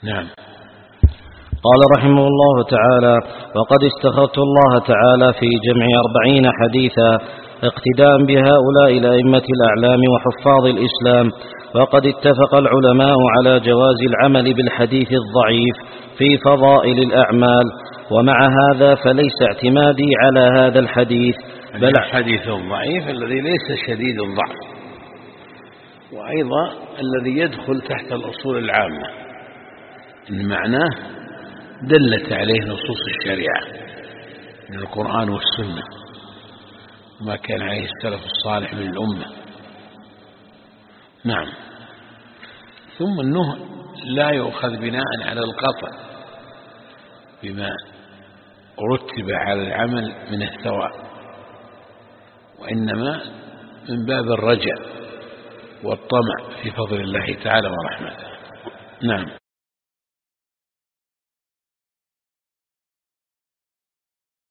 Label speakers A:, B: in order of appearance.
A: نعم.
B: قال رحمه الله تعالى: وقد استخرت الله تعالى في جمع 40 حديثا اقتداء بهؤلاء الأئمة الأعلام وحفاظ الإسلام. وقد اتفق العلماء على جواز العمل بالحديث الضعيف في فضائل الأعمال، ومع هذا فليس اعتمادي على هذا الحديث
A: بل الحديث الضعيف الذي ليس شديد الضعف، وأيضا الذي يدخل تحت الأصول العامة، إن معناه دلت عليه نصوص الشريعة من القرآن والسنة وما كان عليه السلف الصالح من الأمة. نعم. ثم أنه لا يؤخذ بناء على القطع بما رتب على العمل من الثواب، وإنما من باب الرجاء والطمع في فضل الله تعالى ورحمته. نعم.